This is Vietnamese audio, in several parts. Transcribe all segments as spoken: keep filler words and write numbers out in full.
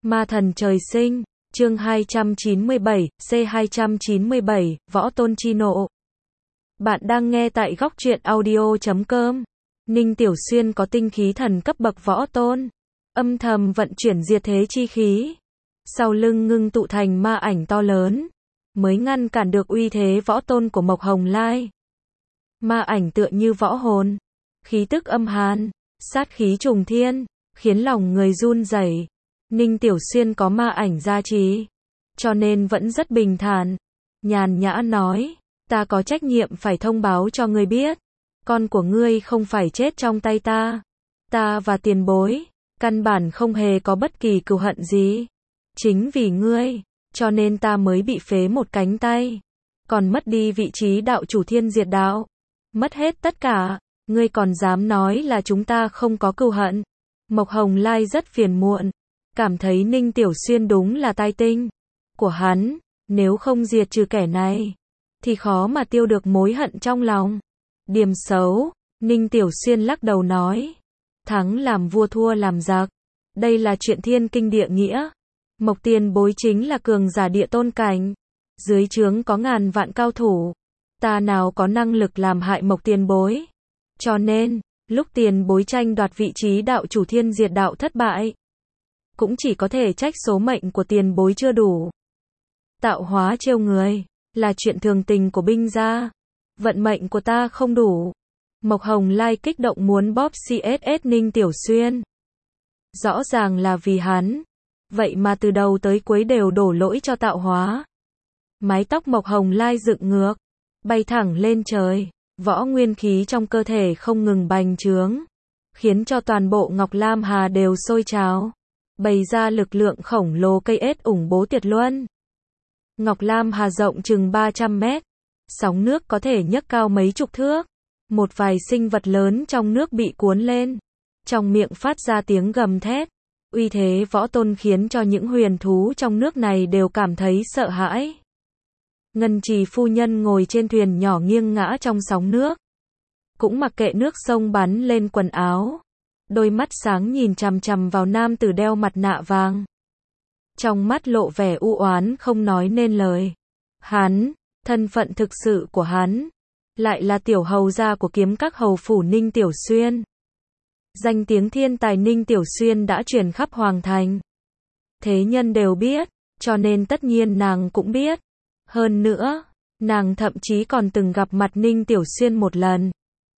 Ma thần trời sinh, chương hai trăm chín mươi bảy, C hai trăm chín mươi bảy, Võ Tôn chi nộ. Bạn đang nghe tại góc truyện audio chấm com. Ninh Tiểu Xuyên có tinh khí thần cấp bậc võ tôn, âm thầm vận chuyển diệt thế chi khí, sau lưng ngưng tụ thành ma ảnh to lớn, mới ngăn cản được uy thế võ tôn của Mộc Hồng Lai. Ma ảnh tựa như võ hồn, khí tức âm hàn, sát khí trùng thiên, khiến lòng người run rẩy. Ninh Tiểu Xuyên có ma ảnh gia trì, cho nên vẫn rất bình thản, nhàn nhã nói, ta có trách nhiệm phải thông báo cho ngươi biết, con của ngươi không phải chết trong tay ta. Ta và tiền bối, căn bản không hề có bất kỳ cừu hận gì. Chính vì ngươi, cho nên ta mới bị phế một cánh tay, còn mất đi vị trí đạo chủ thiên diệt đạo. Mất hết tất cả, ngươi còn dám nói là chúng ta không có cừu hận. Mộc Hồng Lai rất phiền muộn, cảm thấy Ninh Tiểu Xuyên đúng là tai tinh của hắn, nếu không diệt trừ kẻ này, thì khó mà tiêu được mối hận trong lòng. Điểm xấu, Ninh Tiểu Xuyên lắc đầu nói, thắng làm vua thua làm giặc, đây là chuyện thiên kinh địa nghĩa. Mộc tiền bối chính là cường giả địa tôn cảnh, dưới trướng có ngàn vạn cao thủ, ta nào có năng lực làm hại Mộc tiền bối. Cho nên, lúc tiền bối tranh đoạt vị trí đạo chủ thiên diệt đạo thất bại, cũng chỉ có thể trách số mệnh của tiền bối chưa đủ. Tạo hóa trêu người, là chuyện thường tình của binh gia. Vận mệnh của ta không đủ. Mộc Hồng Lai kích động muốn bóp xê ét ét Ninh Tiểu Xuyên. Rõ ràng là vì hắn, vậy mà từ đầu tới cuối đều đổ lỗi cho tạo hóa. Mái tóc Mộc Hồng Lai dựng ngược, bay thẳng lên trời, võ nguyên khí trong cơ thể không ngừng bành trướng, khiến cho toàn bộ Ngọc Lam Hà đều sôi trào, bày ra lực lượng khổng lồ cây ết ủng bố tuyệt luân. Ngọc Lam Hà rộng chừng ba trăm mét, sóng nước có thể nhấc cao mấy chục thước, một vài sinh vật lớn trong nước bị cuốn lên, trong miệng phát ra tiếng gầm thét, uy thế võ tôn khiến cho những huyền thú trong nước này đều cảm thấy sợ hãi. Ngân Trì phu nhân ngồi trên thuyền nhỏ nghiêng ngã trong sóng nước, cũng mặc kệ nước sông bắn lên quần áo, đôi mắt sáng nhìn chằm chằm vào nam tử đeo mặt nạ vàng, trong mắt lộ vẻ u oán không nói nên lời. Hắn, thân phận thực sự của hắn, lại là tiểu hầu gia của kiếm các hầu phủ Ninh Tiểu Xuyên. Danh tiếng thiên tài Ninh Tiểu Xuyên đã truyền khắp hoàng thành, thế nhân đều biết, cho nên tất nhiên nàng cũng biết. Hơn nữa, nàng thậm chí còn từng gặp mặt Ninh Tiểu Xuyên một lần.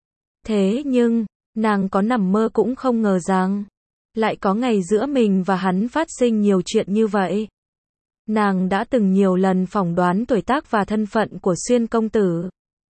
Thế nhưng, nàng có nằm mơ cũng không ngờ rằng, lại có ngày giữa mình và hắn phát sinh nhiều chuyện như vậy. Nàng đã từng nhiều lần phỏng đoán tuổi tác và thân phận của Xuyên công tử.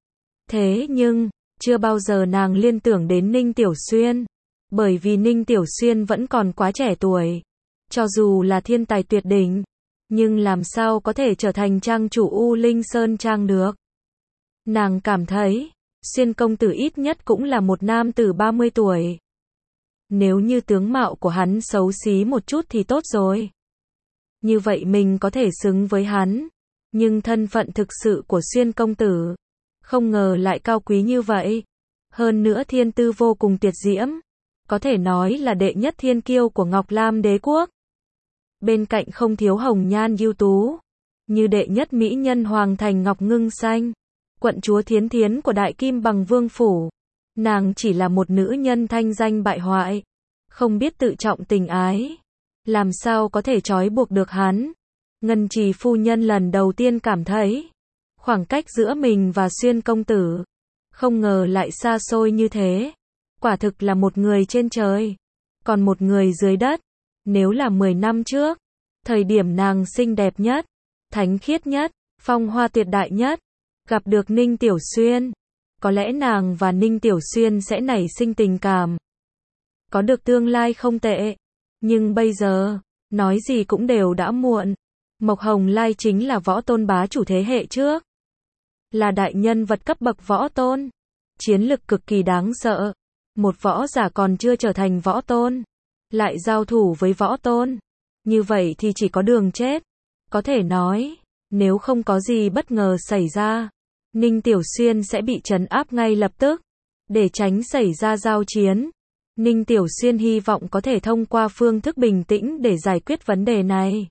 Thế nhưng, chưa bao giờ nàng liên tưởng đến Ninh Tiểu Xuyên, bởi vì Ninh Tiểu Xuyên vẫn còn quá trẻ tuổi. Cho dù là thiên tài tuyệt đỉnh, nhưng làm sao có thể trở thành trang chủ U Linh Sơn Trang được. Nàng cảm thấy, Xuyên công tử ít nhất cũng là một nam tử ba mươi tuổi. Nếu như tướng mạo của hắn xấu xí một chút thì tốt rồi. Như vậy mình có thể xứng với hắn. Nhưng thân phận thực sự của Xuyên công tử, không ngờ lại cao quý như vậy. Hơn nữa thiên tư vô cùng tuyệt diễm, có thể nói là đệ nhất thiên kiêu của Ngọc Lam đế quốc. Bên cạnh không thiếu hồng nhan ưu tú, như đệ nhất mỹ nhân hoàng thành Ngọc Ngưng Xanh, quận chúa Thiến Thiến của Đại Kim Bằng Vương phủ. Nàng chỉ là một nữ nhân thanh danh bại hoại, không biết tự trọng tình ái, làm sao có thể trói buộc được hắn. Ngân Trì phu nhân lần đầu tiên cảm thấy, khoảng cách giữa mình và Xuyên công tử, không ngờ lại xa xôi như thế. Quả thực là một người trên trời, còn một người dưới đất. Nếu là mười năm trước, thời điểm nàng xinh đẹp nhất, thánh khiết nhất, phong hoa tuyệt đại nhất, gặp được Ninh Tiểu Xuyên, có lẽ nàng và Ninh Tiểu Xuyên sẽ nảy sinh tình cảm, có được tương lai không tệ. Nhưng bây giờ, nói gì cũng đều đã muộn. Mộc Hồng Lai chính là võ tôn bá chủ thế hệ trước, là đại nhân vật cấp bậc võ tôn, chiến lực cực kỳ đáng sợ. Một võ giả còn chưa trở thành võ tôn, lại giao thủ với võ tôn, như vậy thì chỉ có đường chết. Có thể nói, nếu không có gì bất ngờ xảy ra, Ninh Tiểu Xuyên sẽ bị trấn áp ngay lập tức, để tránh xảy ra giao chiến. Ninh Tiểu Xuyên hy vọng có thể thông qua phương thức bình tĩnh để giải quyết vấn đề này.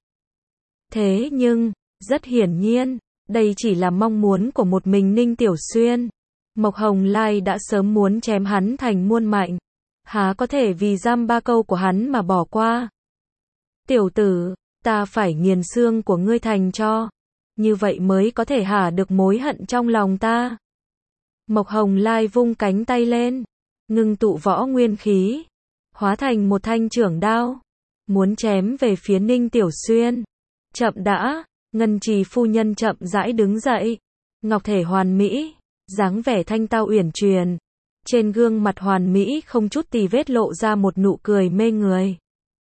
Thế nhưng, rất hiển nhiên, đây chỉ là mong muốn của một mình Ninh Tiểu Xuyên. Mộc Hồng Lai đã sớm muốn chém hắn thành muôn mảnh. Há có thể vì giam ba câu của hắn mà bỏ qua. Tiểu tử, ta phải nghiền xương của ngươi thành tro. Như vậy mới có thể hả được mối hận trong lòng ta. Mộc Hồng Lai vung cánh tay lên, ngưng tụ võ nguyên khí, hóa thành một thanh chưởng đao, muốn chém về phía Ninh Tiểu Xuyên. Chậm đã, Ngân Trì phu nhân chậm rãi đứng dậy, ngọc thể hoàn mỹ, dáng vẻ thanh tao uyển chuyển. Trên gương mặt hoàn mỹ không chút tì vết lộ ra một nụ cười mê người.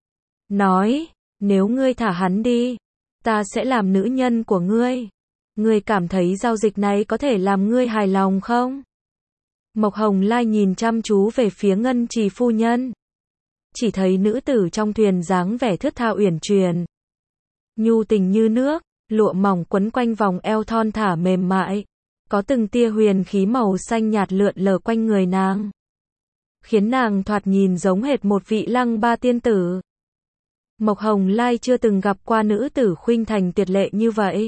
Nói, nếu ngươi thả hắn đi, ta sẽ làm nữ nhân của ngươi. Ngươi cảm thấy giao dịch này có thể làm ngươi hài lòng không? Mộc Hồng Lai nhìn chăm chú về phía Ngân Trì phu nhân. Chỉ thấy nữ tử trong thuyền dáng vẻ thướt tha uyển chuyển, nhu tình như nước, lụa mỏng quấn quanh vòng eo thon thả mềm mại, có từng tia huyền khí màu xanh nhạt lượn lờ quanh người nàng, khiến nàng thoạt nhìn giống hệt một vị lăng ba tiên tử. Mộc Hồng Lai chưa từng gặp qua nữ tử khuynh thành tuyệt lệ như vậy.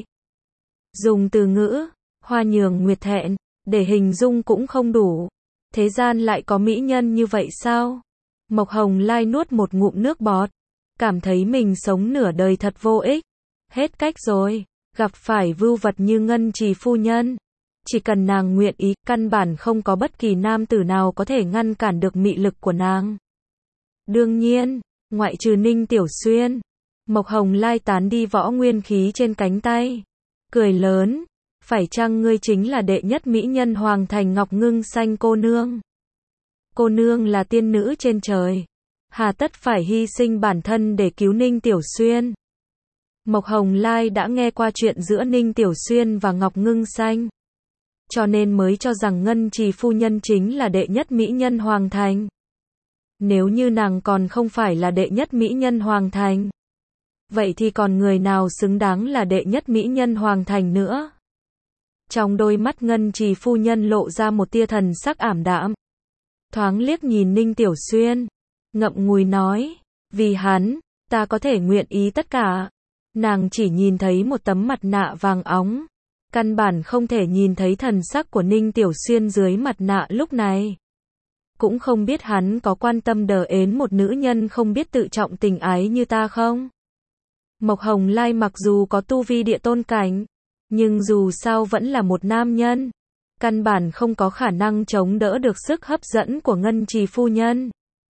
Dùng từ ngữ hoa nhường nguyệt thẹn để hình dung cũng không đủ. Thế gian lại có mỹ nhân như vậy sao? Mộc Hồng Lai nuốt một ngụm nước bọt, cảm thấy mình sống nửa đời thật vô ích. Hết cách rồi, gặp phải vưu vật như Ngân Trì phu nhân. Chỉ cần nàng nguyện ý, căn bản không có bất kỳ nam tử nào có thể ngăn cản được mị lực của nàng. Đương nhiên, ngoại trừ Ninh Tiểu Xuyên. Mộc Hồng Lai tán đi võ nguyên khí trên cánh tay, cười lớn, phải chăng ngươi chính là đệ nhất mỹ nhân Hoàng Thành Ngọc Ngưng Xanh cô nương? Cô nương là tiên nữ trên trời, hà tất phải hy sinh bản thân để cứu Ninh Tiểu Xuyên? Mộc Hồng Lai đã nghe qua chuyện giữa Ninh Tiểu Xuyên và Ngọc Ngưng Xanh, cho nên mới cho rằng Ngân Trì phu nhân chính là đệ nhất mỹ nhân Hoàng Thành. Nếu như nàng còn không phải là đệ nhất mỹ nhân Hoàng Thành, vậy thì còn người nào xứng đáng là đệ nhất mỹ nhân Hoàng Thành nữa? Trong đôi mắt Ngân Trì phu nhân lộ ra một tia thần sắc ảm đạm, thoáng liếc nhìn Ninh Tiểu Xuyên, ngậm ngùi nói, vì hắn, ta có thể nguyện ý tất cả. Nàng chỉ nhìn thấy một tấm mặt nạ vàng óng, căn bản không thể nhìn thấy thần sắc của Ninh Tiểu Xuyên dưới mặt nạ lúc này. Cũng không biết hắn có quan tâm đờ ến một nữ nhân không biết tự trọng tình ái như ta không? Mộc Hồng Lai mặc dù có tu vi địa tôn cảnh, nhưng dù sao vẫn là một nam nhân, căn bản không có khả năng chống đỡ được sức hấp dẫn của Ngân Trì phu nhân.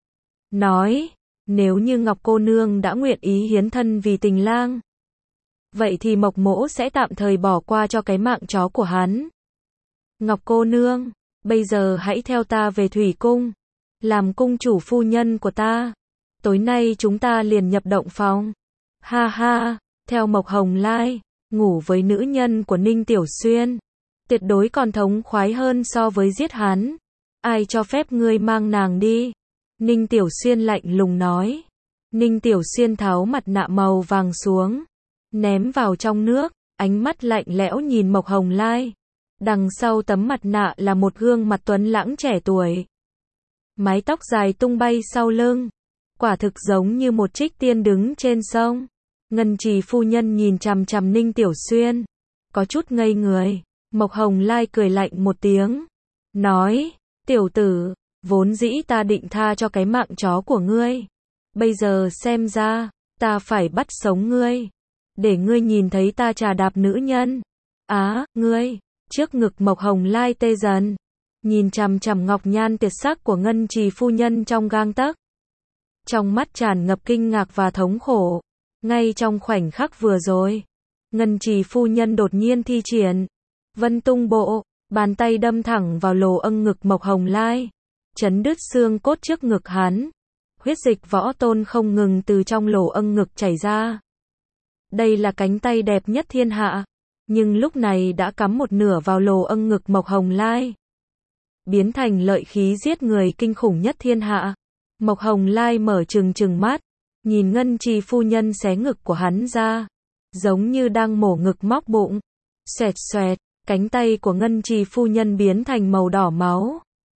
Nói, nếu như Ngọc cô nương đã nguyện ý hiến thân vì tình lang, vậy thì Mộc mỗ sẽ tạm thời bỏ qua cho cái mạng chó của hắn. Ngọc cô nương, bây giờ hãy theo ta về thủy cung, làm cung chủ phu nhân của ta. Tối nay chúng ta liền nhập động phòng. Ha ha, theo Mộc Hồng Lai, ngủ với nữ nhân của Ninh Tiểu Xuyên, tuyệt đối còn thống khoái hơn so với giết hắn. Ai cho phép ngươi mang nàng đi? Ninh Tiểu Xuyên lạnh lùng nói. Ninh Tiểu Xuyên tháo mặt nạ màu vàng xuống, ném vào trong nước, ánh mắt lạnh lẽo nhìn Mộc Hồng Lai. Đằng sau tấm mặt nạ là một gương mặt tuấn lãng trẻ tuổi, mái tóc dài tung bay sau lưng, quả thực giống như một trích tiên đứng trên sông. Ngân Trì phu nhân nhìn chằm chằm Ninh Tiểu Xuyên, có chút ngây người. Mộc Hồng Lai cười lạnh một tiếng, nói, tiểu tử, vốn dĩ ta định tha cho cái mạng chó của ngươi, bây giờ xem ra, ta phải bắt sống ngươi, để ngươi nhìn thấy ta trà đạp nữ nhân. Á, à, ngươi, trước ngực Mộc Hồng Lai tê dần, nhìn chằm chằm ngọc nhan tuyệt sắc của Ngân Trì phu nhân trong gang tấc, trong mắt tràn ngập kinh ngạc và thống khổ. Ngay trong khoảnh khắc vừa rồi, Ngân Trì phu nhân đột nhiên thi triển Vân Tung Bộ, bàn tay đâm thẳng vào lỗ âng ngực Mộc Hồng Lai, chấn đứt xương cốt trước ngực hắn. Huyết dịch võ tôn không ngừng từ trong lỗ âng ngực chảy ra. Đây là cánh tay đẹp nhất thiên hạ, nhưng lúc này đã cắm một nửa vào lỗ âng ngực Mộc Hồng Lai, biến thành lợi khí giết người kinh khủng nhất thiên hạ. Mộc Hồng Lai mở trừng trừng mắt, nhìn Ngân Trì phu nhân xé ngực của hắn ra, giống như đang mổ ngực móc bụng. Xoẹt xoẹt, cánh tay của Ngân Trì phu nhân biến thành màu đỏ máu.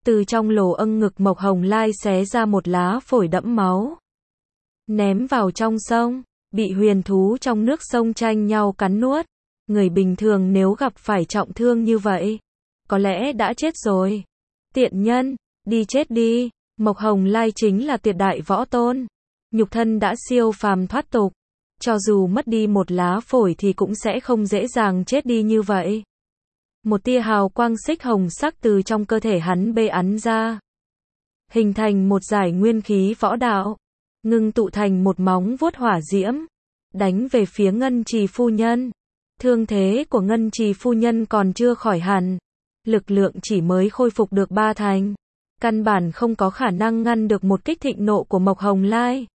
Từ trong lỗ âng ngực Mộc Hồng Lai xé ra một lá phổi đẫm máu. Ném vào trong sông, bị huyền thú trong nước sông tranh nhau cắn nuốt. Người bình thường nếu gặp phải trọng thương như vậy, có lẽ đã chết rồi. Tiện nhân, đi chết đi. Mộc Hồng Lai chính là tuyệt đại võ tôn. Nhục thân đã siêu phàm thoát tục. Cho dù mất đi một lá phổi thì cũng sẽ không dễ dàng chết đi như vậy. Một tia hào quang xích hồng sắc từ trong cơ thể hắn bê ắn ra. Hình thành một giải nguyên khí võ đạo. Ngưng tụ thành một móng vuốt hỏa diễm. Đánh về phía Ngân Trì phu nhân. Thương thế của Ngân Trì phu nhân còn chưa khỏi hẳn. Lực lượng chỉ mới khôi phục được ba thành. Căn bản không có khả năng ngăn được một kích thịnh nộ của Mộc Hồng Lai.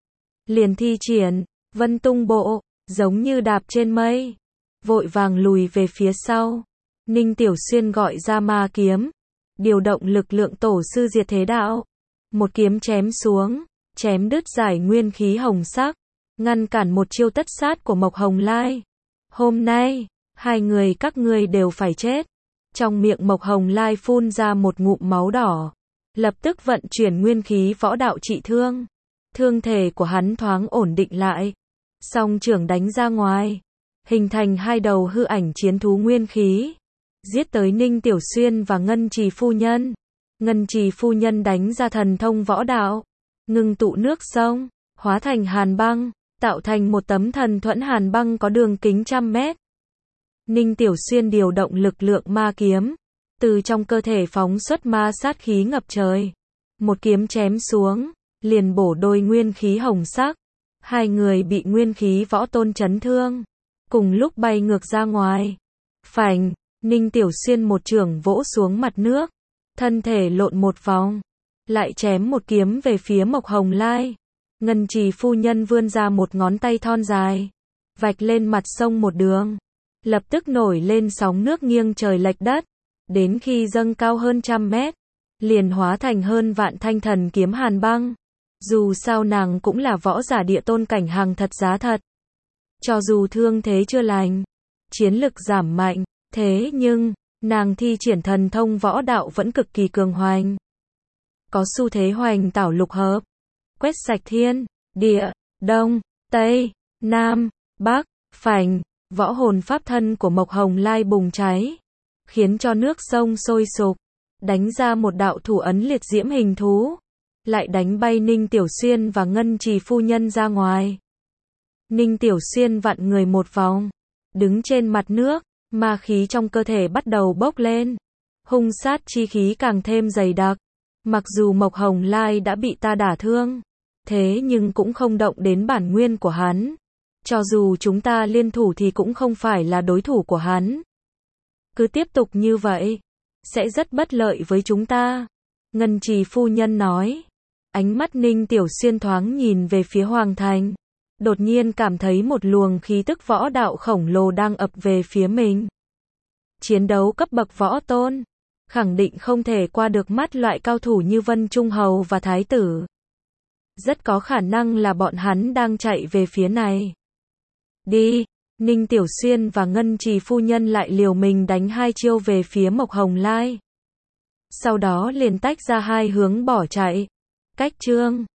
Liền thi triển, Vân Tung Bộ, giống như đạp trên mây. Vội vàng lùi về phía sau. Ninh Tiểu Xuyên gọi ra ma kiếm. Điều động lực lượng tổ sư diệt thế đạo. Một kiếm chém xuống, chém đứt giải nguyên khí hồng sắc. Ngăn cản một chiêu tất sát của Mộc Hồng Lai. Hôm nay, hai người các ngươi đều phải chết. Trong miệng Mộc Hồng Lai phun ra một ngụm máu đỏ. Lập tức vận chuyển nguyên khí võ đạo trị thương. Thương thể của hắn thoáng ổn định lại. Song trưởng đánh ra ngoài. Hình thành hai đầu hư ảnh chiến thú nguyên khí. Giết tới Ninh Tiểu Xuyên và Ngân Trì phu nhân. Ngân Trì phu nhân đánh ra thần thông võ đạo. Ngưng tụ nước sông. Hóa thành hàn băng. Tạo thành một tấm thần thuẫn hàn băng có đường kính trăm mét. Ninh Tiểu Xuyên điều động lực lượng ma kiếm. Từ trong cơ thể phóng xuất ma sát khí ngập trời. Một kiếm chém xuống. Liền bổ đôi nguyên khí hồng sắc. Hai người bị nguyên khí võ tôn chấn thương. Cùng lúc bay ngược ra ngoài. Phành, Ninh Tiểu Xuyên một chưởng vỗ xuống mặt nước. Thân thể lộn một vòng. Lại chém một kiếm về phía Mộc Hồng Lai. Ngân Trì phu nhân vươn ra một ngón tay thon dài. Vạch lên mặt sông một đường. Lập tức nổi lên sóng nước nghiêng trời lệch đất. Đến khi dâng cao hơn trăm mét. Liền hóa thành hơn vạn thanh thần kiếm hàn băng. Dù sao nàng cũng là võ giả địa tôn cảnh hàng thật giá thật. Cho dù thương thế chưa lành. Chiến lực giảm mạnh. Thế nhưng, nàng thi triển thần thông võ đạo vẫn cực kỳ cường hoành. Có xu thế hoành tảo lục hợp. Quét sạch thiên, địa, đông, tây, nam, bắc, phành. Võ hồn pháp thân của Mộc Hồng Lai bùng cháy. Khiến cho nước sông sôi sục. Đánh ra một đạo thủ ấn liệt diễm hình thú. Lại đánh bay Ninh Tiểu Xuyên và Ngân Trì phu nhân ra ngoài. Ninh Tiểu Xuyên vặn người một vòng. Đứng trên mặt nước. Ma khí trong cơ thể bắt đầu bốc lên. Hung sát chi khí càng thêm dày đặc. Mặc dù Mộc Hồng Lai đã bị ta đả thương. Thế nhưng cũng không động đến bản nguyên của hắn. Cho dù chúng ta liên thủ thì cũng không phải là đối thủ của hắn. Cứ tiếp tục như vậy. Sẽ rất bất lợi với chúng ta. Ngân Trì phu nhân nói. Ánh mắt Ninh Tiểu Xuyên thoáng nhìn về phía Hoàng Thành. Đột nhiên cảm thấy một luồng khí tức võ đạo khổng lồ đang ập về phía mình. Chiến đấu cấp bậc võ tôn. Khẳng định không thể qua được mắt loại cao thủ như Vân Trung Hầu và Thái tử. Rất có khả năng là bọn hắn đang chạy về phía này. Đi, Ninh Tiểu Xuyên và Ngân Trì phu nhân lại liều mình đánh hai chiêu về phía Mộc Hồng Lai. Sau đó liền tách ra hai hướng bỏ chạy. Cách chương